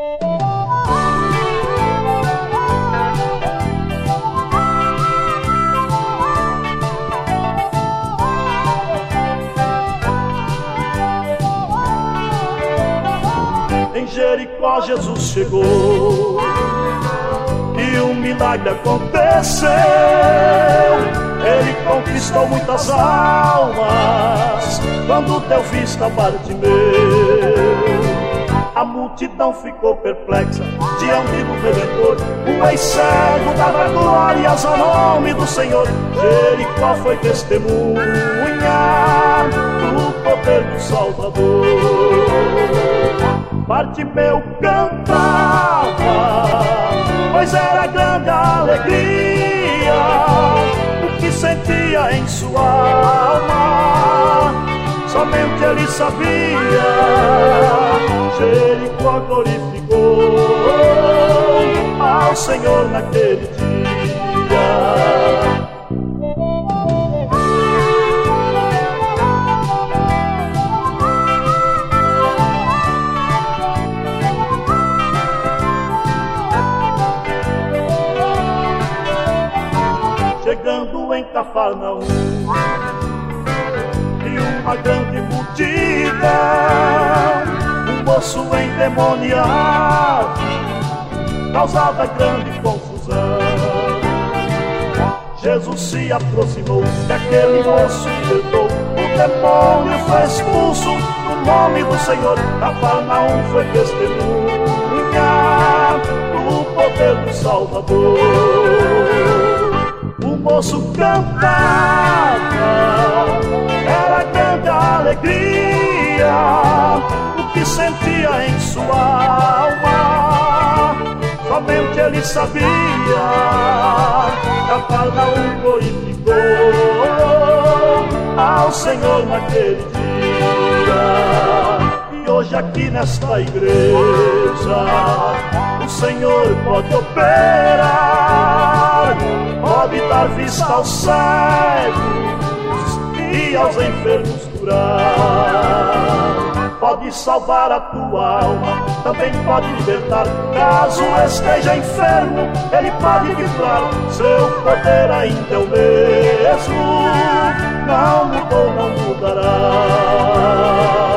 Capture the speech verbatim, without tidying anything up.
Em Jericó Jesus chegou e um milagre aconteceu. Ele conquistou muitas almas quando deu vista a Bartimeu. A multidão ficou perplexa diante do Redentor. O ex-cego dava glórias ao nome do Senhor. Jericó foi testemunha do poder do Salvador. Bartimeu cantava, pois era grande a alegria, o que sentia em sua alma, somente ele sabia. Jericó glorificou ao Senhor naquele dia. Chegando em Cafarnaum, e uma grande multidão, um moço endemoniado causava grande confusão. Jesus se aproximou daquele moço e libertou. O demônio foi expulso no nome do Senhor. Cafarnaum foi testemunha do poder do Salvador. O moço cantava, era grande a alegria, o que sentia em sua alma, somente ele sabia. Cafarnaum glorificou ao Senhor naquele dia. E hoje aqui nesta igreja o Senhor pode operar, pode dar vista aos cegos e aos enfermos curar, pode salvar a tua alma, também pode libertar. Caso esteja enfermo, ele pode livrar. Seu poder ainda é o mesmo, não mudou, não mudará.